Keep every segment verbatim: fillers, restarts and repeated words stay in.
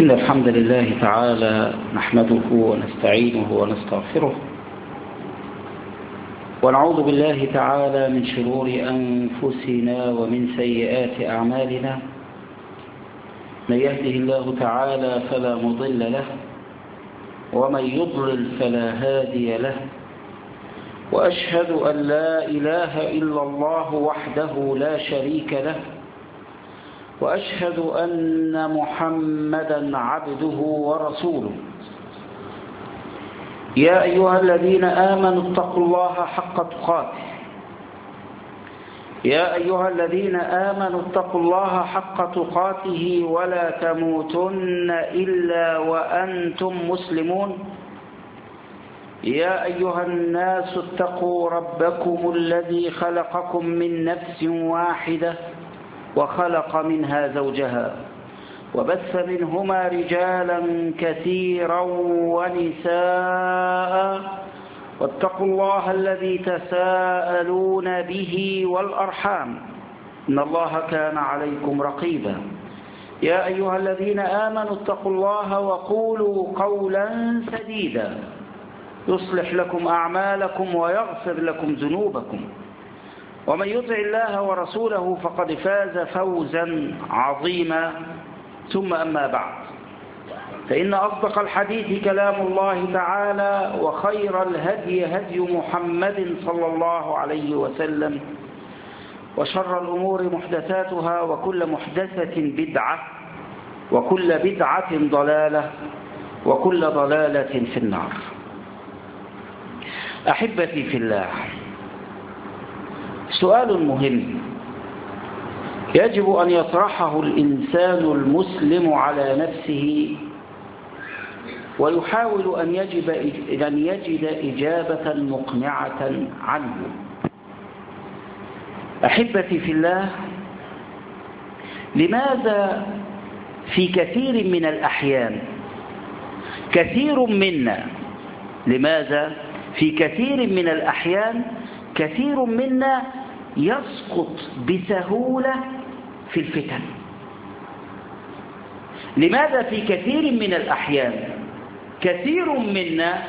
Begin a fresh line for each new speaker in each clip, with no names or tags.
إن الحمد لله تعالى نحمده ونستعينه ونستغفره ونعوذ بالله تعالى من شرور أنفسنا ومن سيئات أعمالنا. من يهده الله تعالى فلا مضل له ومن يضلل فلا هادي له، وأشهد أن لا إله إلا الله وحده لا شريك له، وأشهد أن محمدا عبده ورسوله. يا أيها الذين آمنوا اتقوا الله حق تقاته يا أيها الذين آمنوا اتقوا الله حق تقاته ولا تموتن إلا وأنتم مسلمون. يا أيها الناس اتقوا ربكم الذي خلقكم من نفس واحدة وخلق منها زوجها وبث منهما رجالا كثيرا ونساء، واتقوا الله الذي تساءلون به والأرحام إن الله كان عليكم رقيبا. يا أيها الذين آمنوا اتقوا الله وقولوا قولا سديدا يصلح لكم أعمالكم ويغفر لكم ذنوبكم، ومن يطع الله ورسوله فقد فاز فوزا عظيما. ثم أما بعد، فإن أصدق الحديث كلام الله تعالى، وخير الهدي هدي محمد صلى الله عليه وسلم، وشر الأمور محدثاتها، وكل محدثة بدعة، وكل بدعة ضلالة، وكل ضلالة في النار. أحبتي في الله، سؤال مهم يجب أن يطرحه الإنسان المسلم على نفسه، ويحاول أن يجب أن يجد إجابة مقنعة عنه. أحبتي في الله، لماذا في كثير من الأحيان كثير منا لماذا في كثير من الأحيان كثير منا يسقط بسهولة في الفتن؟ لماذا في كثير من الأحيان كثير منا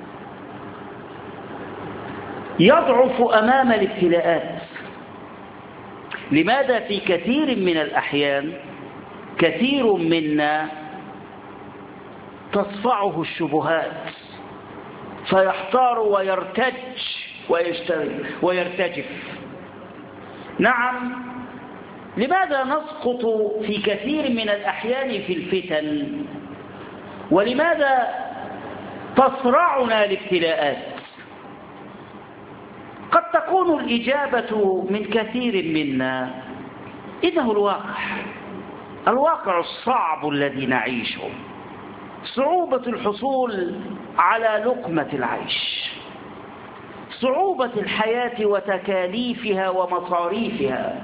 يضعف أمام الابتلاءات؟ لماذا في كثير من الأحيان كثير منا تصفعه الشبهات فيحتار ويرتج ويرتجف؟ نعم، لماذا نسقط في كثير من الأحيان في الفتن؟ ولماذا تصرعنا الابتلاءات؟ قد تكون الإجابة من كثير منا إنه الواقع الواقع الصعب الذي نعيشه، صعوبة الحصول على لقمة العيش، صعوبة الحياة وتكاليفها ومصاريفها،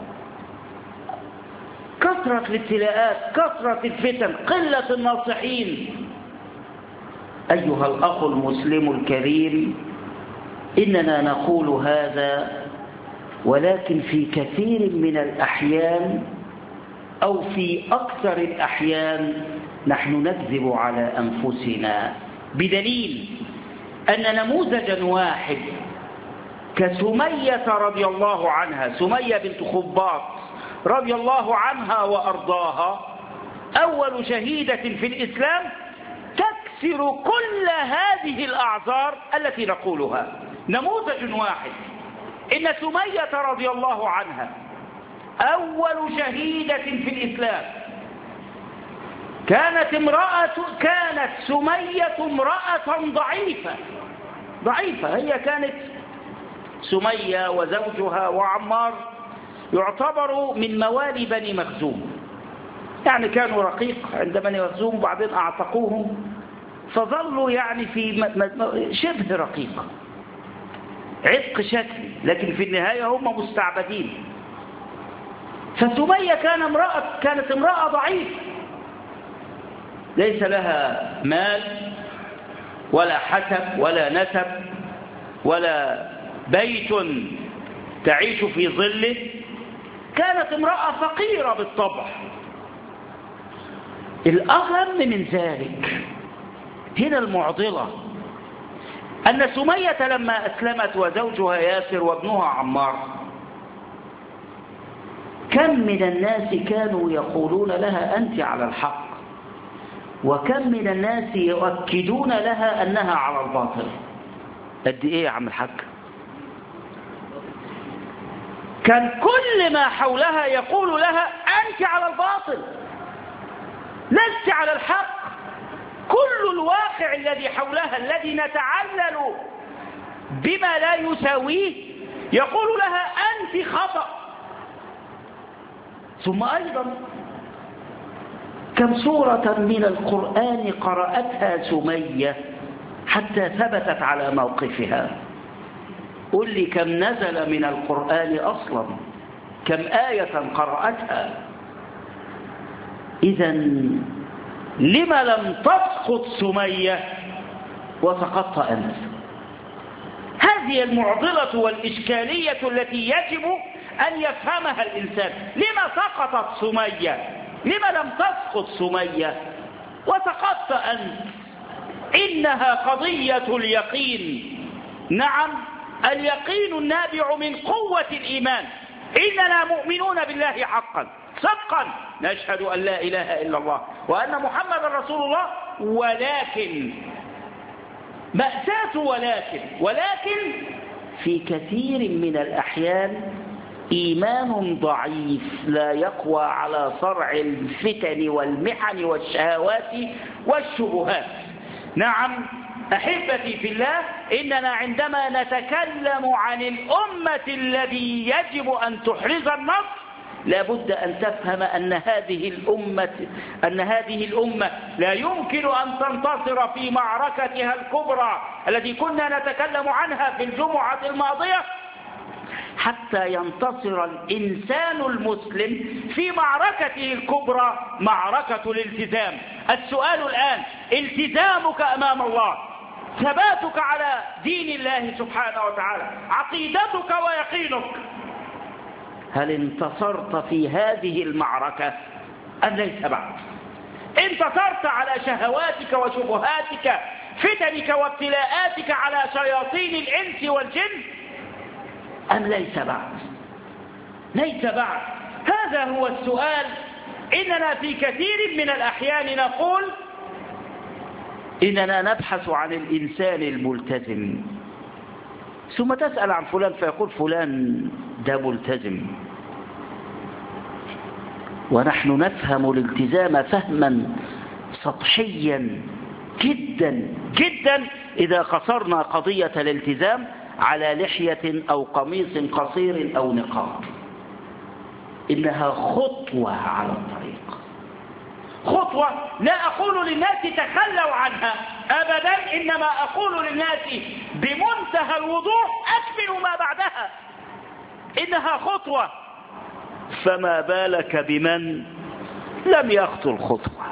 كثرة الابتلاءات، كثرة الفتن، قلة الناصحين. أيها الأخ المسلم الكريم، إننا نقول هذا، ولكن في كثير من الأحيان أو في أكثر الأحيان نحن نكذب على أنفسنا، بدليل أن نموذجا واحد كسمية رضي الله عنها، سمية بنت خباط رضي الله عنها وأرضاها، أول شهيدة في الإسلام، تكسر كل هذه الأعذار التي نقولها. نموذج واحد، إن سمية رضي الله عنها أول شهيدة في الإسلام، كانت امرأة كانت سمية امرأة ضعيفة ضعيفة هي كانت سمية وزوجها وعمار يعتبروا من موالي بني مخزوم، يعني كانوا رقيق عند بني مخزوم، وبعدين أعتقوهم فظلوا يعني في شبه رقيق، عتق شكلي، لكن في النهاية هم مستعبدين. فسمية كان امرأة كانت امرأة ضعيفة، ليس لها مال ولا حسب ولا نسب ولا بيت تعيش في ظله، كانت امرأة فقيرة بالطبع. الأهم من ذلك هنا المعضلة، أن سمية لما أسلمت وزوجها ياسر وابنها عمار، كم من الناس كانوا يقولون لها أنت على الحق، وكم من الناس يؤكدون لها أنها على الباطل. قد إيه يا عم الحاج؟ كان كل ما حولها يقول لها أنت على الباطل، لست على الحق. كل الواقع الذي حولها الذي نتعلل بما لا يساويه يقول لها أنت خطأ. ثم أيضا كم سورة من القرآن قرأتها سمية حتى ثبتت على موقفها؟ قل لي كم نزل من القرآن أصلا، كم آية قرأتها؟ إذن لما لم تسقط سمية وسقطت أنت؟ هذه المعضلة والإشكالية التي يجب أن يفهمها الإنسان. لما سقطت سمية؟ لما لم تسقط سمية وسقطت أنت؟ إنها قضية اليقين. نعم، اليقين النابع من قوة الإيمان. إننا مؤمنون بالله حقا صدقا، نشهد أن لا إله إلا الله وأن محمد رسول الله، ولكن مأساة ولكن ولكن في كثير من الأحيان إيمان ضعيف لا يقوى على صرع الفتن والمحن والشهوات والشبهات. نعم أحبتي في الله، إننا عندما نتكلم عن الأمة الذي يجب أن تحرز النصر لابد أن تفهم أن هذه الأمة أن هذه الأمة لا يمكن أن تنتصر في معركتها الكبرى التي كنا نتكلم عنها في الجمعة الماضية حتى ينتصر الإنسان المسلم في معركته الكبرى، معركة الالتزام. السؤال الآن: التزامك أمام الله، ثباتك على دين الله سبحانه وتعالى، عقيدتك ويقينك، هل انتصرت في هذه المعركة أم ليس بعد؟ انتصرت على شهواتك وشبهاتك، فتنك وابتلاءاتك، على شياطين الإنس والجن أم ليس بعد؟ ليس بعد. هذا هو السؤال. إننا في كثير من الأحيان نقول إننا نبحث عن الإنسان الملتزم، ثم تسأل عن فلان فيقول فلان ده ملتزم، ونحن نفهم الالتزام فهما سطحيا جدا جدا إذا قصرنا قضية الالتزام على لحية أو قميص قصير أو نقاب. إنها خطوة على الطريق، خطوة. لا أقول للناس تخلوا عنها أبدا، إنما أقول للناس بمنتهى الوضوح أكملوا ما بعدها. إنها خطوة، فما بالك بمن لم يخطو الخطوة؟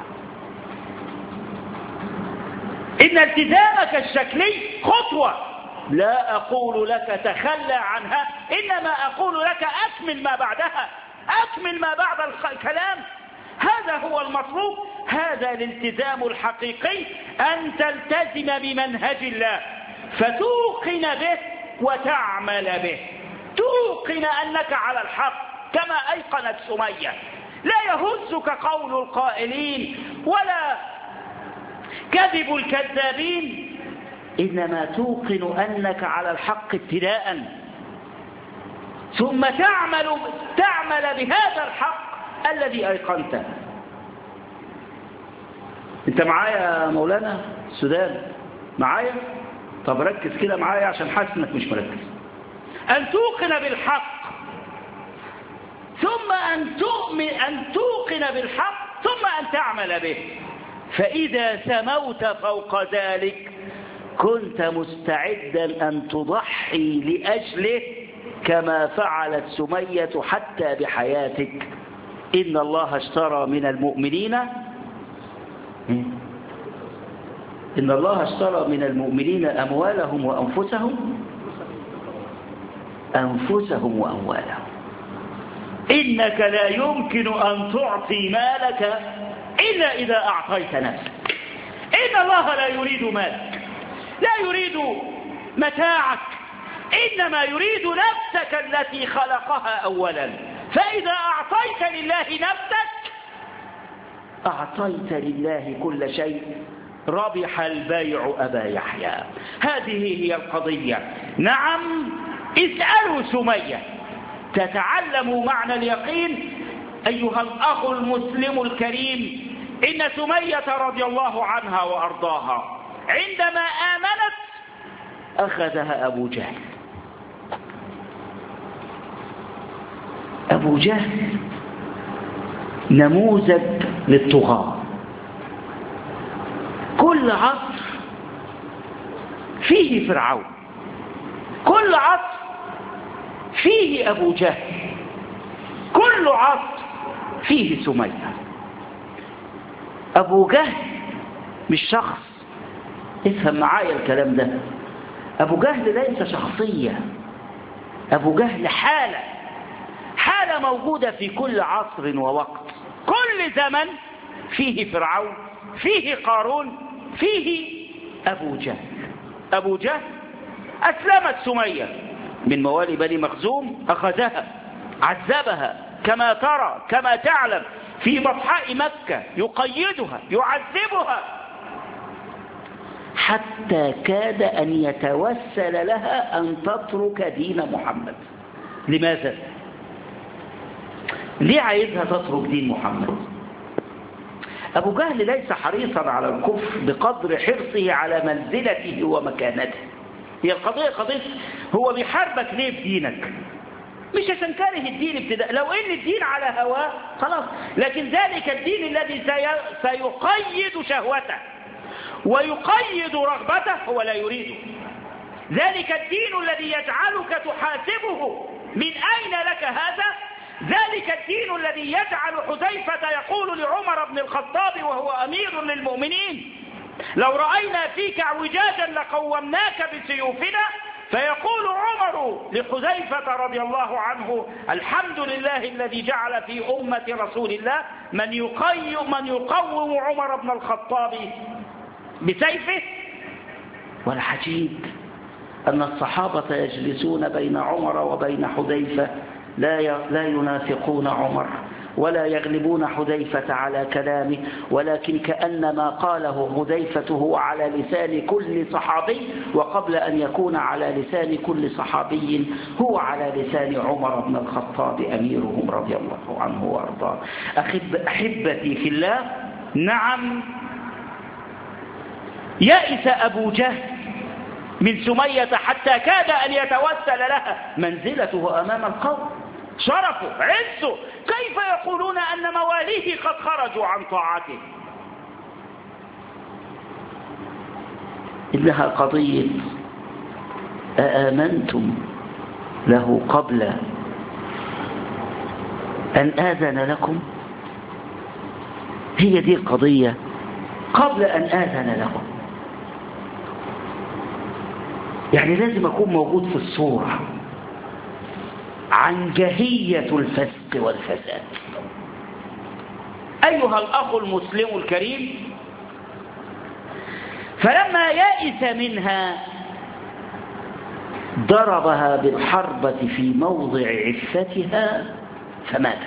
إن التزامك الشكلي خطوة، لا أقول لك تخلى عنها، إنما أقول لك أكمل ما بعدها، أكمل ما بعد الكلام. هذا هو المطلوب، هذا الالتزام الحقيقي، أن تلتزم بمنهج الله فتوقن به وتعمل به، توقن أنك على الحق كما أيقنت سمية. لا يهزك قول القائلين ولا كذب الكذابين، إنما توقن أنك على الحق ابتداء، ثم تعمل تعمل بهذا الحق الذي أيقنته. أنت معايا يا مولانا السودان؟ معايا؟ طب ركز كده معايا عشان حاسس إنك مش مركز. أن توقن بالحق، ثم أن تؤمن أن توقن بالحق، ثم أن تعمل به. فإذا سموت فوق ذلك كنت مستعدا أن تضحي لأجله كما فعلت سمية حتى بحياتك. إن الله اشترى من المؤمنين إن الله اشترى من المؤمنين أموالهم وأنفسهم أنفسهم وأموالهم. إنك لا يمكن أن تعطي مالك إلا إذا أعطيت نفسك. إن الله لا يريد مالك، لا يريد متاعك، إنما يريد نفسك التي خلقها أولا. فإذا أعطيت لله نفسك أعطيت لله كل شيء. ربح البيع أبا يحيى. هذه هي القضية. نعم، اسألوا سمية تتعلموا معنى اليقين. أيها الأخ المسلم الكريم، إن سمية رضي الله عنها وأرضاها عندما آمنت أخذها أبو جهل. أبو جهل نموذج للطغاة. كل عصر فيه فرعون، كل عصر فيه أبو جهل، كل عصر فيه سمية. أبو جهل مش شخص، افهم معايا الكلام ده. أبو جهل ليس شخصية، أبو جهل حالة، حالة موجودة في كل عصر ووقت. كل زمن فيه فرعون، فيه قارون، فيه أبو جهل. أبو جهل أسلمت سمية من موالي بني مخزوم، أخذها عذبها كما ترى كما تعلم في بطحاء مكة، يقيدها يعذبها حتى كاد أن يتوسل لها أن تترك دين محمد. لماذا؟ ليه عايزها تترك دين محمد؟ أبو جهل ليس حريصا على الكفر بقدر حرصه على منزلته ومكانته. هي القضية قضية هو بيحاربك ليه بدينك؟ مش عشان كاره الدين ابتداء، لو ان الدين على هواه خلاص، لكن ذلك الدين الذي سيقيد شهوته ويقيد رغبته هو لا يريده. ذلك الدين الذي يجعلك تحاسبه من أين لك هذا، ذلك الدين الذي يجعل حذيفة يقول لعمر بن الخطاب وهو أمير للمؤمنين: لو رأينا فيك اعوجاجا لقومناك بسيوفنا. فيقول عمر لحذيفة رضي الله عنه: الحمد لله الذي جعل في أمة رسول الله من يقيم من يقوم عمر بن الخطاب بسيفه. والعجيب أن الصحابة يجلسون بين عمر وبين حذيفة لا لا ينافقون عمر ولا يغلبون حذيفة على كلامه، ولكن كأن ما قاله حذيفة هو على لسان كل صحابي، وقبل أن يكون على لسان كل صحابي هو على لسان عمر بن الخطاب أميرهم رضي الله عنه وأرضاه. أحب أحبتي في الله، نعم، يئس أبو جهل من سمية حتى كاد أن يتوسل لها. منزلته أمام القوم، شرفه، عزه، كيف يقولون أن مواليه قد خرجوا عن طاعته؟ إنها قضية أآمنتم له قبل أن آذن لكم. هي دي القضية، قبل أن آذن لكم. يعني لازم أكون موجود في الصورة. عنجهية الفسق والفساد. أيها الأخ المسلم الكريم، فلما يئس منها ضربها بالحربة في موضع عفتها فماتت.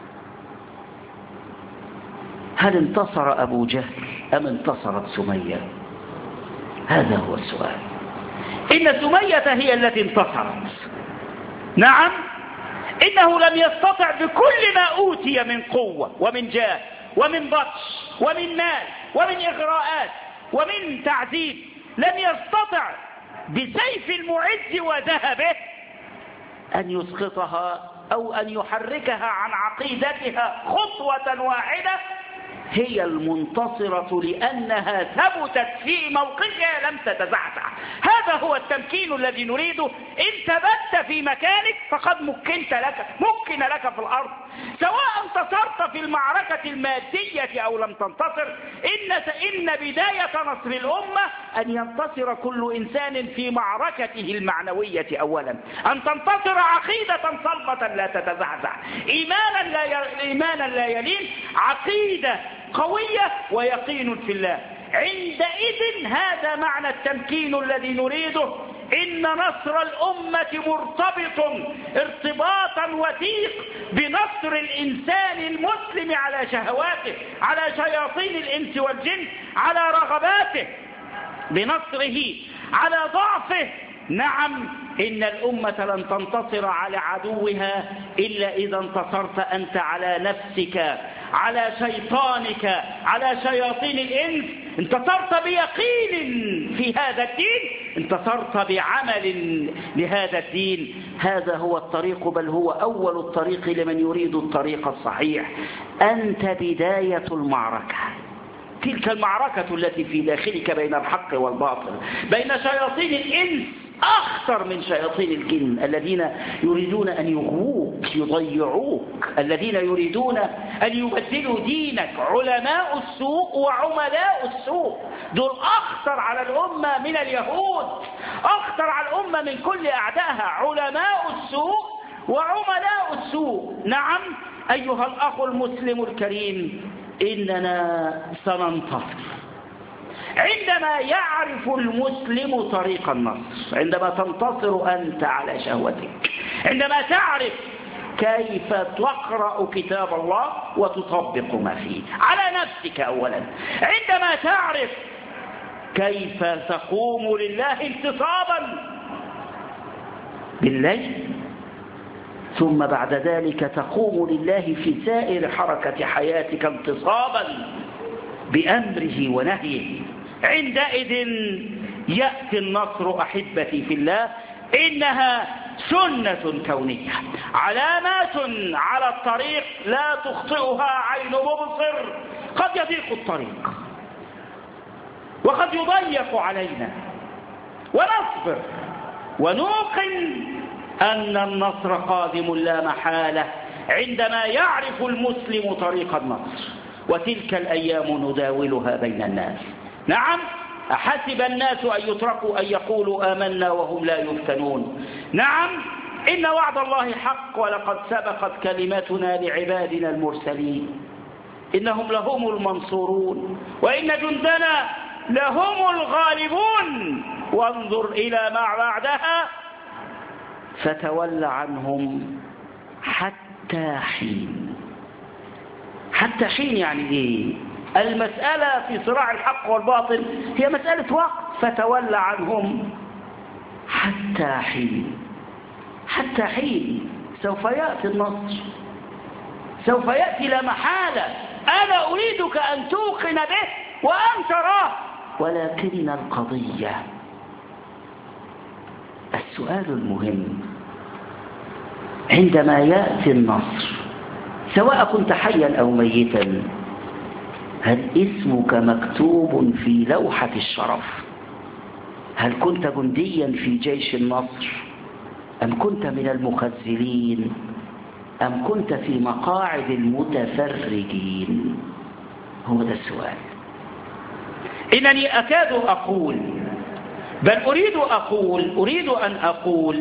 هل انتصر أبو جهل أم انتصرت سمية؟ هذا هو السؤال. إن سمية هي التي انتصرت. نعم، إنه لم يستطع بكل ما أوتي من قوة ومن جاه ومن بطش ومن مال ومن إغراءات ومن تعذيب، لم يستطع بسيف المعز وذهبه أن يسقطها أو أن يحركها عن عقيدتها خطوة واحدة. هي المنتصرة لأنها ثبتت في موقفها لم تتزعزع. هذا هو التمكين الذي نريده. إن ثبت في مكانك فقد مكنت لك مكن لك في الأرض، سواء انتصرت في المعركة المادية أو لم تنتصر. إن إن بداية نصر الأمة أن ينتصر كل إنسان في معركته المعنوية أولا، أن تنتصر عقيدة صلبة لا تتزعزع، إيمانا لا إيمانا لا يلين، عقيدة قوية ويقين في الله. عندئذ هذا معنى التمكين الذي نريده. إن نصر الأمة مرتبط ارتباطا وثيق بنصر الإنسان المسلم على شهواته، على شياطين الإنس والجن، على رغباته، بنصره على ضعفه. نعم، إن الأمة لن تنتصر على عدوها إلا إذا انتصرت أنت على نفسك، على شيطانك، على شياطين الإنس. انتصرت بيقين في هذا الدين، انتصرت بعمل لهذا الدين. هذا هو الطريق، بل هو أول الطريق لمن يريد الطريق الصحيح. أنت بداية المعركة، تلك المعركة التي في داخلك بين الحق والباطل، بين شياطين الإنس أخطر من شياطين الجن الذين يريدون أن يغووك يضيعوك، الذين يريدون أن يبدلوا دينك. علماء السوء وعملاء السوء دول أخطر على الأمة من اليهود، أخطر على الأمة من كل أعدائها. علماء السوء وعملاء السوء. نعم أيها الأخ المسلم الكريم، إننا سننتصر عندما يعرف المسلم طريق النصر، عندما تنتصر أنت على شهوتك، عندما تعرف كيف تقرأ كتاب الله وتطبق ما فيه على نفسك أولا، عندما تعرف كيف تقوم لله انتصابا بالليل، ثم بعد ذلك تقوم لله في سائر حركة حياتك انتصابا بأمره ونهيه. عندئذ يأتي النصر أحبتي في الله. إنها سنة كونية، علامات على الطريق لا تخطئها عين مبصر. قد يضيق الطريق وقد يضيق علينا، ونصبر ونوقن أن النصر قادم لا محالة عندما يعرف المسلم طريق النصر. وتلك الأيام نداولها بين الناس. نعم، أحسب الناس أن يتركوا أن يقولوا آمنا وهم لا يفتنون. نعم، إن وعد الله حق، ولقد سبقت كلمتنا لعبادنا المرسلين إنهم لهم المنصورون وإن جندنا لهم الغالبون. وانظر إلى ما بعدها، فتول عنهم حتى حين. حتى حين يعني إيه؟ المسألة في صراع الحق والباطل هي مسألة وقت. فتول عنهم حتى حين. حتى حين سوف يأتي النصر، سوف يأتي لا محالة. أنا أريدك أن توقن به وأن تراه. ولكن القضية، السؤال المهم، عندما يأتي النصر سواء كنت حيا أو ميتا، هل اسمك مكتوب في لوحة الشرف؟ هل كنت جنديا في جيش النصر، أم كنت من المخذلين، أم كنت في مقاعد المتفرجين؟ هو ده السؤال. إنني أكاد أقول، بل أريد أقول أريد أن أقول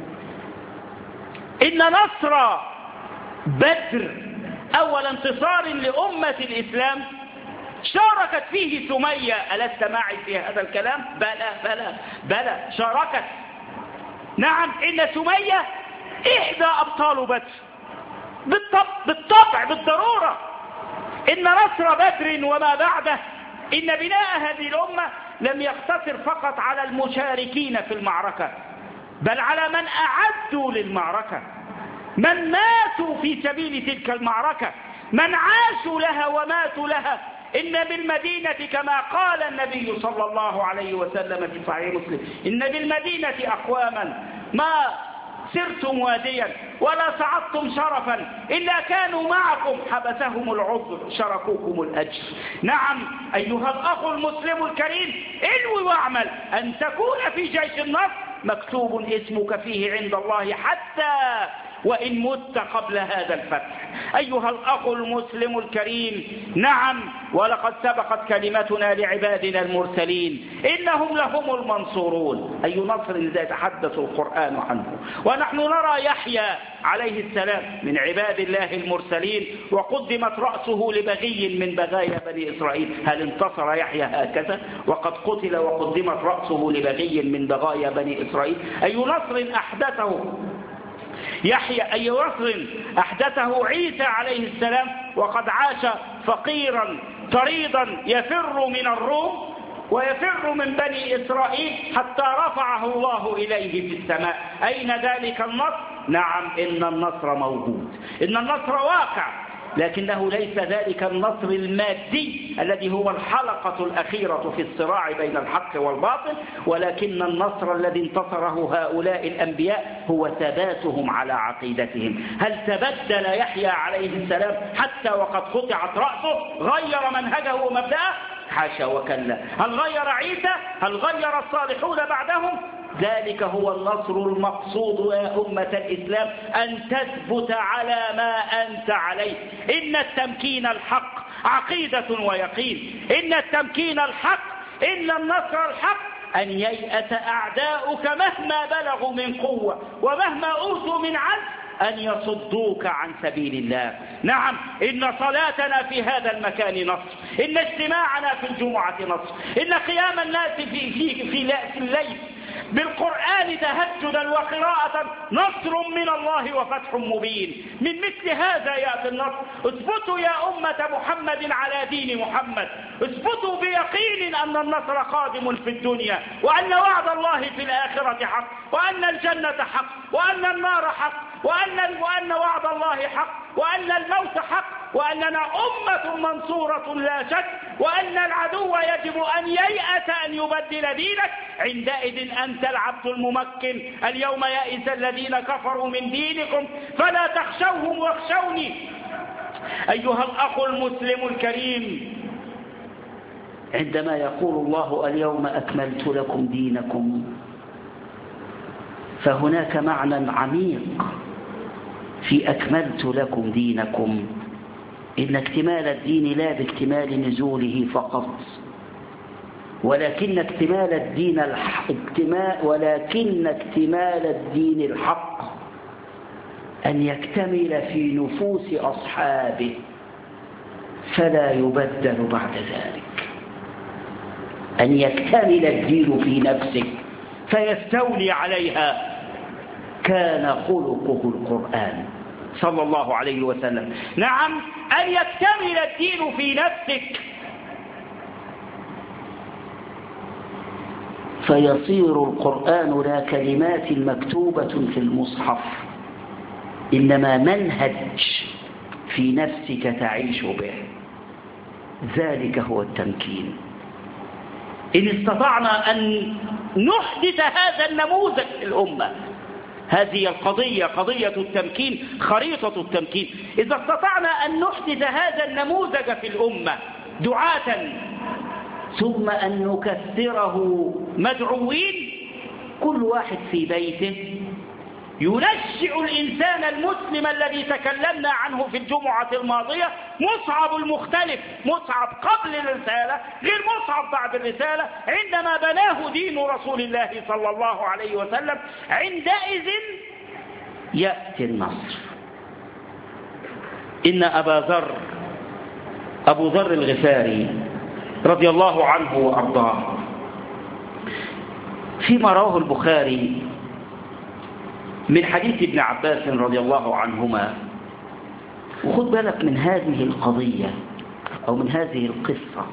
إن نصر بدر أول انتصار لأمة الإسلام شاركت فيه سمية. ألست معي في هذا الكلام؟ بلى بلى بلى شاركت. نعم، إن سمية إحدى أبطال بدر بالطبع, بالطبع بالضرورة. إن نصر بدر وما بعده، إن بناء هذه الأمة لم يقتصر فقط على المشاركين في المعركة، بل على من أعدوا للمعركة، من ماتوا في سبيل تلك المعركة، من عاشوا لها وماتوا لها. إن بالمدينة كما قال النبي صلى الله عليه وسلم في صحيح مسلم: إن بالمدينة أقواما ما سرتم واديا ولا صعدتم شرفا إلا كانوا معكم حبسهم العذر شركوكم الأجر. نعم أيها الأخ المسلم الكريم، انوي واعمل أن تكون في جيش النصر مكتوب اسمك فيه عند الله حتى وإن مت قبل هذا الفتح. أيها الأخ المسلم الكريم، نعم، ولقد سبقت كلمتنا لعبادنا المرسلين إنهم لهم المنصورون. أي نصر إذا يتحدث القرآن عنه. ونحن نرى يحيى عليه السلام من عباد الله المرسلين، وقدمت رأسه لبغي من بغايا بني إسرائيل. هل انتصر يحيى هكذا وقد قتل وقدمت رأسه لبغي من بغايا بني إسرائيل؟ أي نصر أحدثه يحيى، أي نصر أحدثه عيسى عليه السلام وقد عاش فقيرا طريدا يفر من الروم ويفر من بني إسرائيل حتى رفعه الله إليه في السماء. أين ذلك النصر؟ نعم، إن النصر موجود، إن النصر واقع، لكنه ليس ذلك النصر المادي الذي هو الحلقة الأخيرة في الصراع بين الحق والباطل، ولكن النصر الذي انتصره هؤلاء الأنبياء هو ثباتهم على عقيدتهم. هل تبدل يحيى عليه السلام حتى وقد قطعت رأسه؟ غير منهجه ومبدأه؟ حاشا وكلا. هل غير عيسى؟ هل غير الصالحون بعدهم؟ ذلك هو النصر المقصود يا أمة الإسلام، أن تثبت على ما أنت عليه. إن التمكين الحق عقيدة ويقين، إن التمكين الحق، إن النصر الحق أن ييأس أعداؤك مهما بلغوا من قوة ومهما أوتوا من عزم أن يصدوك عن سبيل الله. نعم، إن صلاتنا في هذا المكان نصر، إن اجتماعنا في الجمعة نصر، إن قيام الناس في, في, في, في الليل بالقرآن تهجدا وقراءة نصر من الله وفتح مبين. من مثل هذا يأتي النصر. اثبتوا يا أمة محمد على دين محمد، اثبتوا بيقين أن النصر قادم في الدنيا، وأن وعد الله في الآخرة حق، وأن الجنة حق، وأن النار حق، وأن, وأن وعد الله حق، وأن الموت حق، وأننا أمة منصورة لا شك، وأن العدو يجب أن ييأس أن يبدل دينك. عندئذ أنت العبد الممكن. اليوم يئس الذين كفروا من دينكم فلا تخشوهم واخشوني. أيها الأخ المسلم الكريم، عندما يقول الله اليوم أكملت لكم دينكم، فهناك معنى عميق في أكملت لكم دينكم. إن اكتمال الدين لا باكتمال نزوله فقط، ولكن اكتمال الدين الحق اكتمال ولكن اكتمال الدين الحق أن يكتمل في نفوس أصحابه فلا يبدل بعد ذلك. أن يكتمل الدين في نفسك فيستولي عليها. كان خلقه القرآن صلى الله عليه وسلم. نعم، أن يكتمل الدين في نفسك فيصير القرآن لا كلمات مكتوبة في المصحف، إنما منهج في نفسك تعيش به. ذلك هو التمكين. إن استطعنا أن نحدث هذا النموذج في الأمة، هذه القضية قضية التمكين، خريطة التمكين. إذا استطعنا أن نحدث هذا النموذج في الأمة دعاة، ثم أن نكثره مدعوين، كل واحد في بيته ينشئ الإنسان المسلم الذي تكلمنا عنه في الجمعة الماضية، مصعب المختلف، مصعب قبل الرسالة غير مصعب بعد الرسالة، عندما بناه دين رسول الله صلى الله عليه وسلم. عندئذ يأتي النصر. إن أبا ذر أبو ذر الغفاري رضي الله عنه وأرضاه، فيما رواه البخاري من حديث ابن عباس رضي الله عنهما، وخذ بالك من هذه القضية أو من هذه القصة.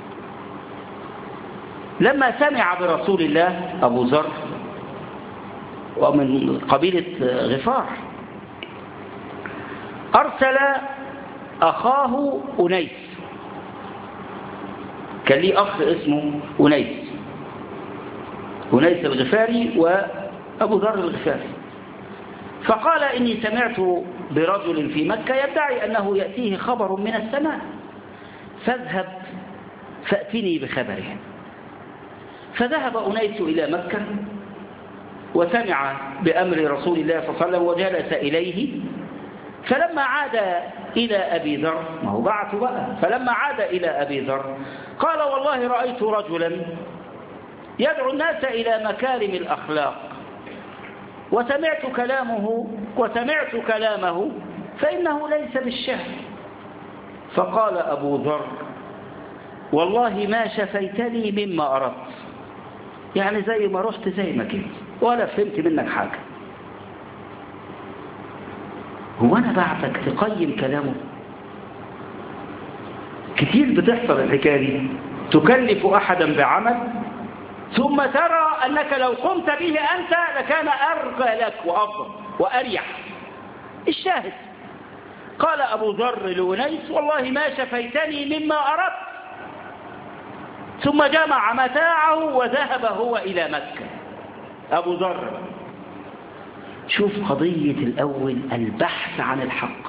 لما سمع برسول الله أبو ذر ومن قبيلة غفار، أرسل أخاه أنيس. كان لي أخ اسمه أنيس، أنيس الغفاري وأبو ذر الغفاري. فقال إني سمعت برجل في مكة يدعي أنه يأتيه خبر من السماء، فاذهب فأتني بخبره. فذهب أنيس إلى مكة وسمع بأمر رسول الله صلى الله عليه وسلم وجلس إليه. فلما عاد إلى أبي ذر، ما هو بعث بقى، فلما عاد إلى أبي ذر قال والله رأيت رجلا يدعو الناس إلى مكارم الأخلاق وسمعت كلامه وسمعت كلامه فإنه ليس بالشهر. فقال أبو ذر والله ما شفيتني مما أردت، يعني زي ما رحت زي ما كنت ولا فهمت منك حاجة. هو أنا بعتك تقيم كلامه؟ كتير بتحصل الحكاية دي، تكلف أحدا بعمل ثم ترى أنك لو قمت به أنت لكان أرقى لك وأفضل وأريح. الشاهد قال أبو ذر لأنيس والله ما شفيتني مما أردت، ثم جمع متاعه وذهب هو إلى مكة. أبو ذر شوف قضية الأول البحث عن الحق،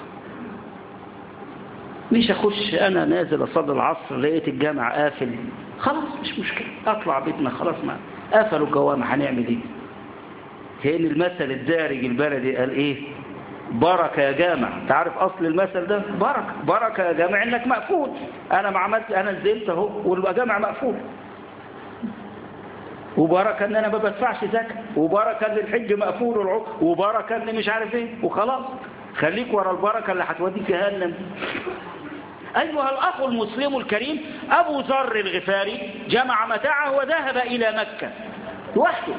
مش أخش أنا نازل أصلي العصر لقيت الجامع قافل خلاص مش مشكلة أطلع بيتنا خلاص، ما قفلوا الجوامع هنعمل إيه؟ كأن المثل الدارج البلدي قال إيه؟ بركة يا جامع. تعرف أصل المثل ده؟ بركة بركة يا جامع إنك مقفول. أنا ما عملت، أنا نزلت أهو والجامع مقفول. وبركة إن أنا ما بدفعش زكاة، وبركة إن الحج مقفول والعمرة، وبركة إن مش عارف إيه، وخلاص خليك ورا البركة اللي هتوديك جهنم. أيها الأخ المسلم الكريم، أبو ذر الغفاري جمع متاعه وذهب إلى مكة وحده،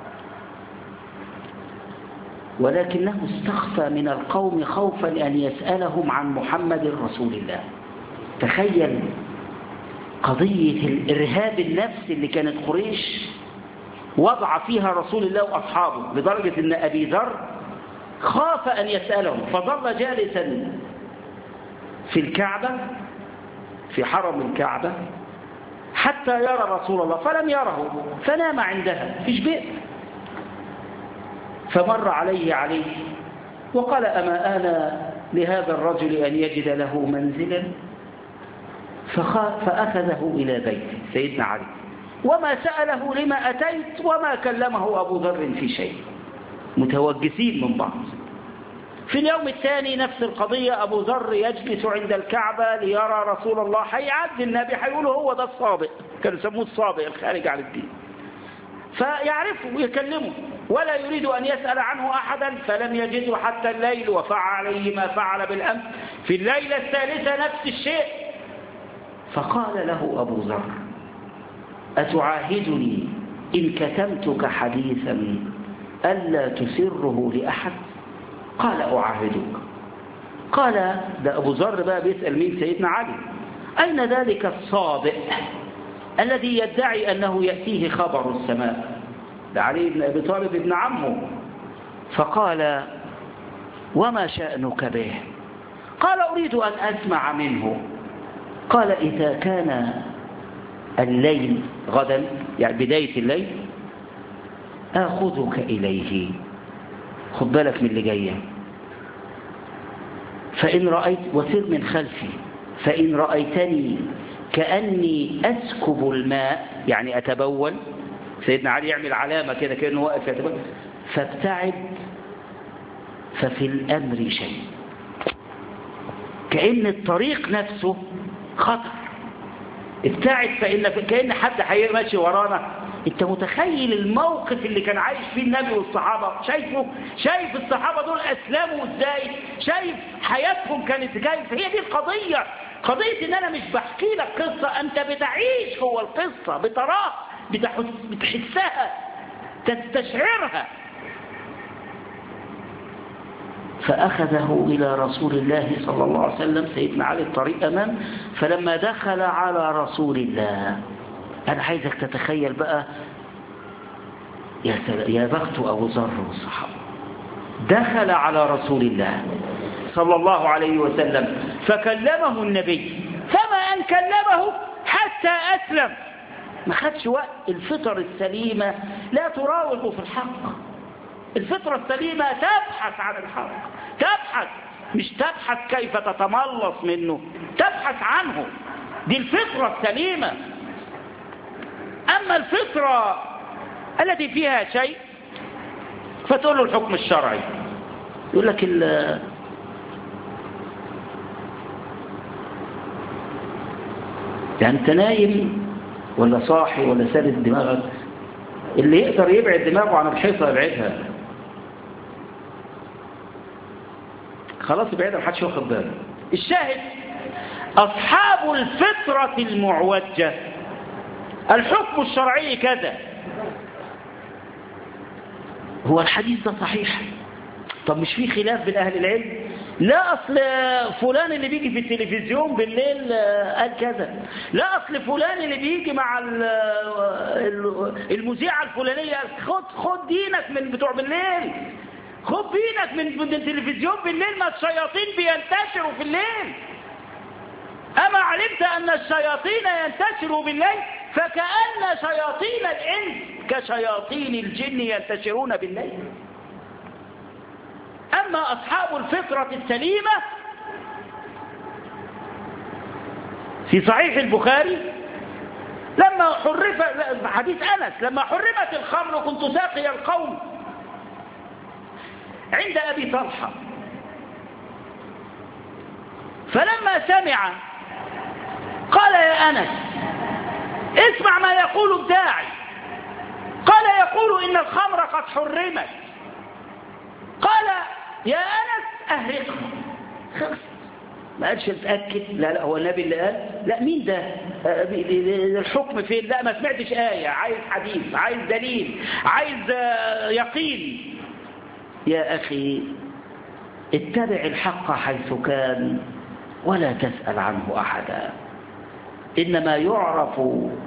ولكنه استخفى من القوم خوفا أن يسألهم عن محمد رسول الله. تخيل قضية الإرهاب النفسي اللي كانت قريش وضع فيها رسول الله وأصحابه، لدرجة أن أبي ذر خاف أن يسألهم، فظل جالسا في الكعبة في حرم الكعبة حتى يرى رسول الله فلم يره، فنام عندها في بئر. فمر عليه عليه وقال أما آن لهذا الرجل أن يجد له منزلا؟ فأخذه إلى بيته سيدنا علي، وما سأله لما أتيت وما كلمه أبو ذر في شيء، متوجسين من بعض. في اليوم الثاني نفس القضية، أبو ذر يجلس عند الكعبة ليرى رسول الله، هيعدي النبي هيقوله هو ده الصابئ، كانوا يسموه الصابئ الخارج عن الدين، فيعرفه ويكلمه ولا يريد أن يسأل عنه أحدا. فلم يجده حتى الليل وفعل عليه ما فعل بالأمس. في الليلة الثالثة نفس الشيء. فقال له أبو ذر أتعاهدني إن كتمتك حديثا ألا تسره لأحد؟ قال أعاهدك. قال ده أبو ذر بقى بيسأل مين؟ سيدنا علي. أين ذلك الصابئ الذي يدعي أنه يأتيه خبر السماء؟ ده علي بن أبي طالب ابن عمه. فقال وما شأنك به؟ قال أريد أن أسمع منه. قال إذا كان الليل غدا، يعني بداية الليل، آخذك إليه. خد بالك من اللي جايه. فإن رأيت وسر من خلفي، فإن رأيتني كأني أسكب الماء، يعني أتبول، سيدنا علي يعمل علامة كده كأنه واقف يتبول، فابتعد ففي الأمر شيء. كأن الطريق نفسه خطر، ابتعد فإن كأن حد هيمشي ورانا. انت متخيل الموقف اللي كان عايش فيه النبي والصحابة؟ شايفه شايف الصحابة دول أسلموا ازاي، شايف حياتهم كانت كيف. هي دي القضية، قضية ان انا مش بحكي لك قصة، انت بتعيش جوه القصة، بتراها، بتحسها، تستشعرها. فأخذه إلى رسول الله صلى الله عليه وسلم. سيدنا علي الطريق أمام. فلما دخل على رسول الله، أنا عايزك تتخيل بقى، يا سلام، يا بخت أبو ذر والصحابة. دخل على رسول الله صلى الله عليه وسلم فكلمه النبي، فما أن كلمه حتى أسلم. ما خدش وقت. الفطر السليمة لا تراوغ في الحق. الفطرة السليمة تبحث عن الحق، تبحث، مش تبحث كيف تتملص منه، تبحث عنه. دي الفطرة السليمة. أما الفطرة التي فيها شيء فتقول له الحكم الشرعي، يقول لك ال يعني انت نايم ولا صاحي ولا سالد دماغك؟ اللي يقدر يبعد دماغه عن الحيطة يبعدها، خلاص يبعدها محدش واخد باله. الشاهد أصحاب الفطرة المعوجة الحكم الشرعي كذا. هو الحديث ده صحيح؟ طب مش فيه خلاف بين أهل العلم؟ لا أصل فلان اللي بيجي في التلفزيون بالليل قال كذا، لا أصل فلان اللي بيجي مع المذيعة الفلانية. خد خد دينك من بتوع بالليل، خد دينك من التلفزيون بالليل، ما الشياطين بينتشروا في الليل. أما علمت أن الشياطين ينتشروا بالليل؟ فكأن شياطين الإنس كشياطين الجن ينتشرون بالليل. أما أصحاب الفطرة السليمة في صحيح البخاري لما حرف حديث أنس لما حرمت الخمر كنت ساقي القوم عند أبي طلحة، فلما سمع قال يا أنس اسمع ما يقول الداعي، قال يقول إن الخمر قد حرمت. قال يا أنس أهرقها. خلص، ما قالش اتأكد، لا لا هو النبي اللي قال، لا مين ده الحكم فين، لا ما سمعتش آية، عايز حديث، عايز دليل، عايز يقين. يا أخي اتبع الحق حيث كان ولا تسأل عنه أحدا. إنما يعرف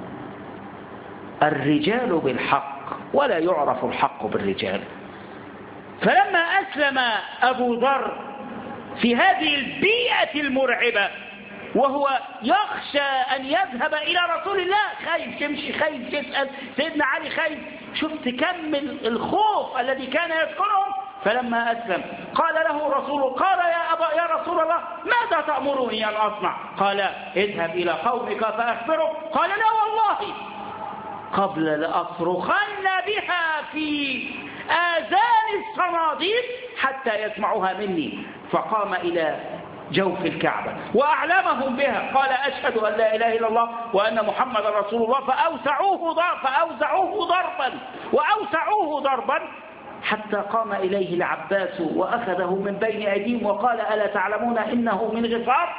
الرجال بالحق ولا يعرف الحق بالرجال. فلما أسلم أبو ذر في هذه البيئة المرعبة وهو يخشى أن يذهب إلى رسول الله، خايف يمشي، خايف يسأل سيدنا علي، خايف، شفت كم الخوف الذي كان يسكنهم. فلما أسلم قال له رسول قال يا أبا يا رسول الله ماذا تأمرني أن أصنع؟ قال اذهب إلى قومك فأخبرهم. قال لا والله قبل لأصرخن بها في آذان الصناديق حتى يسمعوها مني. فقام إلى جوف الكعبة وأعلمهم بها، قال أشهد أن لا إله إلا الله وأن محمد رسول الله. فأوسعوه ضربا فأوسعوه ضربا وأوسعوه ضربا حتى قام إليه العباس وأخذه من بين أيديهم وقال ألا تعلمون إنه من غفار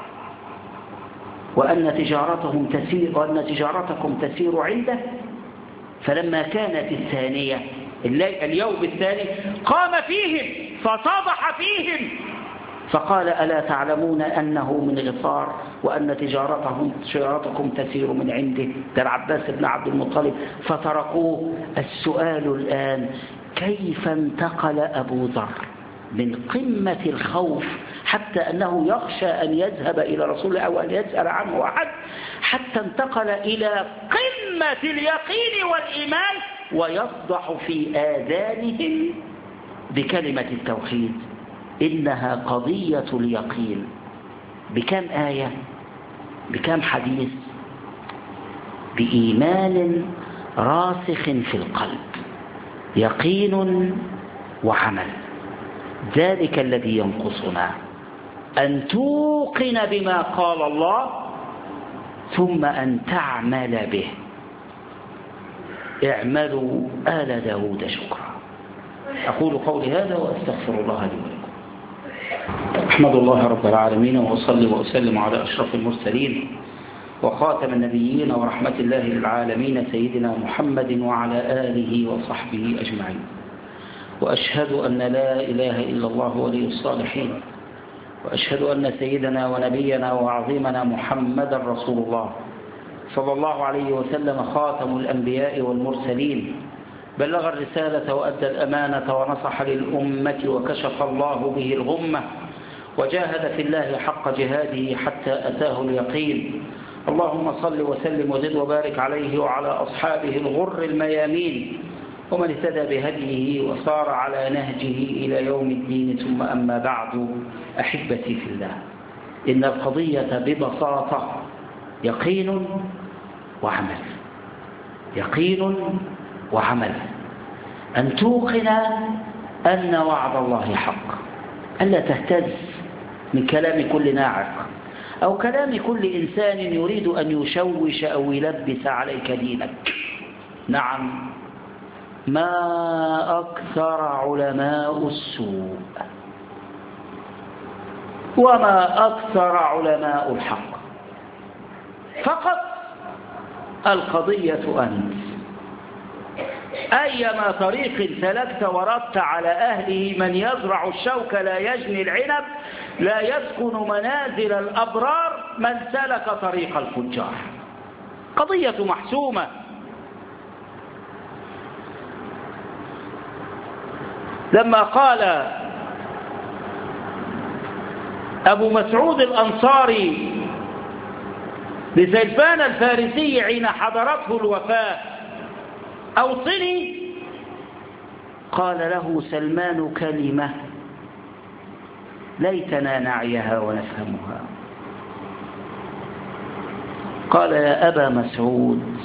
وأن تجارتهم تسير وأن تجارتكم تسير عنده. فلما كانت الثانية اليوم الثاني قام فيهم فصبح فيهم فقال ألا تعلمون أنه من غفار وأن تجارتهم تجارتكم تسير من عنده. ده العباس بن عبد المطلب. فتركوه. السؤال الآن كيف انتقل أبو ذر من قمة الخوف حتى أنه يخشى أن يذهب إلى رسول الله أو أن يسأل عنه أحد، حتى انتقل إلى قمة اليقين والإيمان ويصدح في آذانهم بكلمة التوحيد. إنها قضية اليقين. بكم آية، بكم حديث، بإيمان راسخ في القلب، يقين وعمل. ذلك الذي ينقصنا، أن توقن بما قال الله ثم أن تعمل به. اعملوا آل داود شكرا. أقول قولي هذا وأستغفر الله لي ولكم. أحمد الله رب العالمين وأصلي وأسلم على أشرف المرسلين وخاتم النبيين ورحمة الله للعالمين سيدنا محمد وعلى آله وصحبه أجمعين. وأشهد أن لا إله إلا الله ولي الصالحين، وأشهد أن سيدنا ونبينا وعظيمنا محمدا رسول الله صلى الله عليه وسلم خاتم الأنبياء والمرسلين، بلغ الرسالة وأدى الأمانة ونصح للأمة وكشف الله به الغمة وجاهد في الله حق جهاده حتى أتاه اليقين. اللهم صل وسلم وزد وبارك عليه وعلى أصحابه الغر الميامين ومن اهتدى بهديه وصار على نهجه إلى يوم الدين. ثم أما بعد، أحبتي في الله، إن القضية ببساطة يقين وعمل، يقين وعمل. أن توقن أن وعد الله حق، ألا تهتز من كلام كل ناعق أو كلام كل إنسان يريد أن يشوش أو يلبس عليك دينك. نعم، ما أكثر علماء السوء وما أكثر علماء الحق، فقط القضية أنت أيما طريق سلكت وردت على أهله من يزرع الشوك لا يجني العنب، لا يسكن منازل الأبرار من سلك طريق الفجار. قضية محسومة. لما قال أبو مسعود الأنصاري لسلمان الفارسي حين حضرته الوفاة: أوصني، قال له سلمان كلمة ليتنا نعيها ونفهمها. قال: يا أبا مسعود،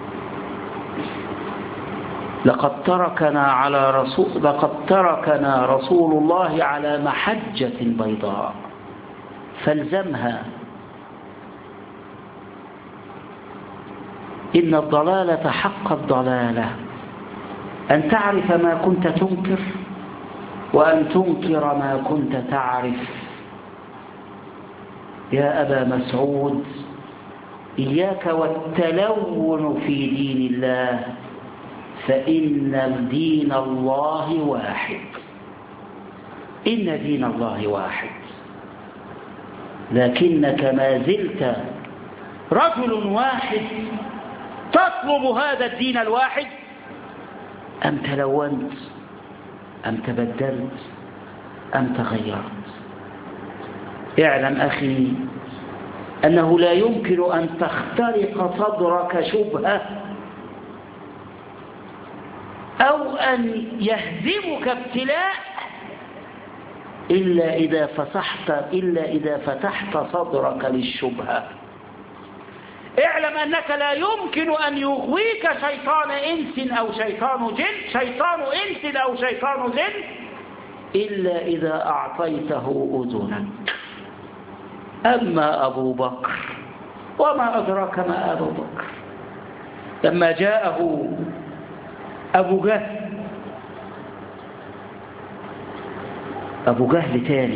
لقد تركنا على رسول لقد تركنا رسول الله على محجة بيضاء فالزمها، إن الضلالة حق الضلالة أن تعرف ما كنت تنكر وأن تنكر ما كنت تعرف. يا أبا مسعود، إياك والتلون في دين الله، فإن دين الله واحد. إن دين الله واحد، لكنك ما زلت رجل واحد تطلب هذا الدين الواحد، أم تلونت أم تبدلت أم تغيرت. اعلم أخي أنه لا يمكن أن تخترق صدرك شبهة أو أن يهزمك ابتلاء إلا إذا فتحت إلا إذا فتحت صدرك للشبهة. اعلم أنك لا يمكن أن يغويك شيطان إنس أو شيطان جن شيطان إنس أو شيطان جن إلا إذا أعطيته أذنك. أما أبو بكر، وما أدراك ما أبو بكر، لما جاءه أبو جهل أبو جهل تاني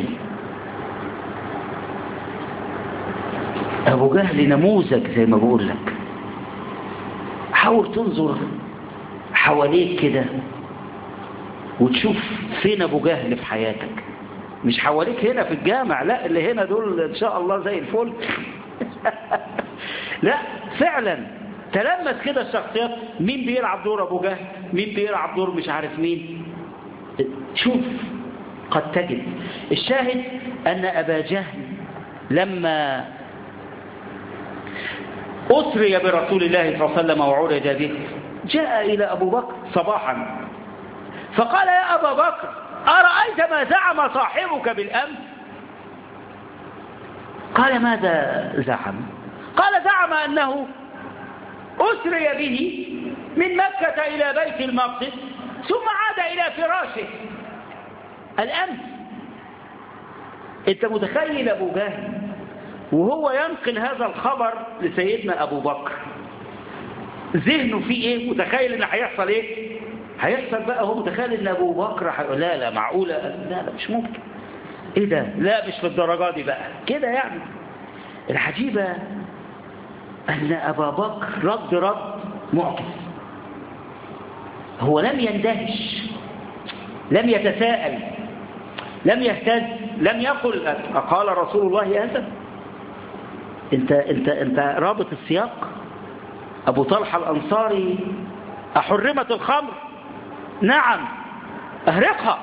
أبو جهل نموذج زي ما بقول لك. حاول تنظر حواليك كده وتشوف فين أبو جهل في حياتك، مش حواليك هنا في الجامع، لا، اللي هنا دول إن شاء الله زي الفل. لا فعلا تلمس كده الشخصيات، مين بيلعب دور أبو جهل، مين بيلعب دور مش عارف مين. شوف قد تجد. الشاهد أن أبا جهل لما أسري برسول الله صلى الله عليه وسلم وعرج به جاء إلى أبو بكر صباحا فقال: يا أبا بكر، أرأيت ما زعم صاحبك بالأمس؟ قال: ماذا زعم؟ قال: زعم أنه أسري به من مكة إلى بيت المقدس ثم عاد إلى فراشه الأمس. أنت متخيل أبو جهل وهو ينقل هذا الخبر لسيدنا أبو بكر ذهنه فيه إيه؟ متخيل إن هيحصل إيه؟ هيحصل بقى هو متخيل إن أبو بكر هيقول لا لا معقولة، لا لا مش ممكن، إيه ده؟ لا مش في الدرجة دي بقى كده. يعني العجيبة أن أبا بكر رد رد معجز. هو لم يندهش، لم يتساءل، لم يهتز، لم يقل أقال رسول الله هذا؟ انت انت انت رابط السياق. ابو طلحه الانصاري: احرمت الخمر؟ نعم، اهرقها.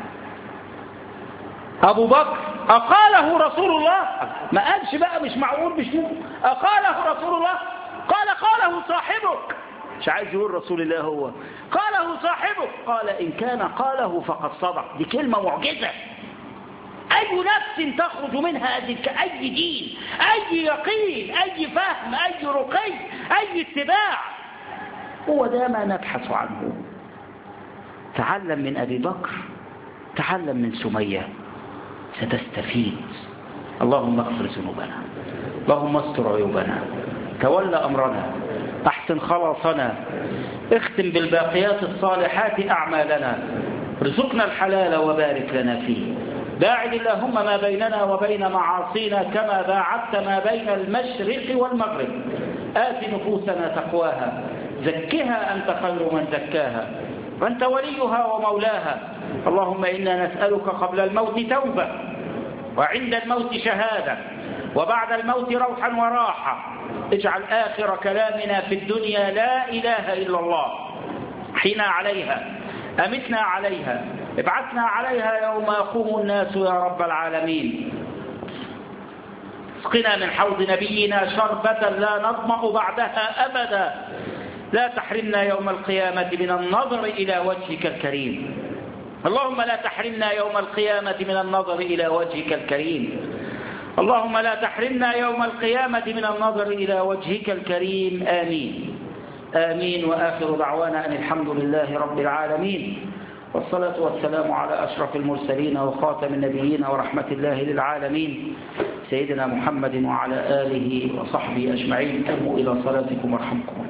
ابو بكر: اقاله رسول الله؟ ما قالش بقى مش معقول مش ممكن، اقاله رسول الله؟ قال: قاله صاحبك. مش عايز يقول رسول الله، هو قاله صاحبك. قال: ان كان قاله فقد صدق. دي كلمه معجزه. أي نفس تخرج منها أي دين، أي يقين، أي فهم، أي رقي، أي اتباع. هو ده ما نبحث عنه. تعلم من أبي بكر، تعلم من سمية، ستستفيد. اللهم اغفر ذنوبنا، اللهم استر عيوبنا، تولى أمرنا، أحسن خلاصنا، اختم بالباقيات الصالحات أعمالنا، ارزقنا الحلال وبارك لنا فيه، باعد اللهم ما بيننا وبين معاصينا كما باعدت ما بين المشرق والمغرب. آت نفوسنا تقواها، زكها أنت خير من زكاها، وأنت وليها ومولاها. اللهم إنا نسألك قبل الموت توبة، وعند الموت شهادة، وبعد الموت روحا وراحة. اجعل آخر كلامنا في الدنيا لا إله إلا الله. حنا عليها، أمتنا عليها، ابعثنا عليها يوم يقوم الناس يا رب العالمين. اسقنا من حوض نبينا شربة لا نظمأ بعدها أبدا. لا تحرمنا يوم القيامة من النظر إلى وجهك الكريم. اللهم لا تحرمنا يوم القيامة من النظر إلى وجهك الكريم. اللهم لا تحرمنا يوم القيامة من النظر إلى وجهك الكريم. آمين آمين. وآخر دعوانا أن الحمد لله رب العالمين، والصلاة والسلام على أشرف المرسلين وخاتم النبيين ورحمة الله للعالمين سيدنا محمد وعلى آله وصحبه أجمعين. قوموا إلى صلاتكم ورحمكم الله.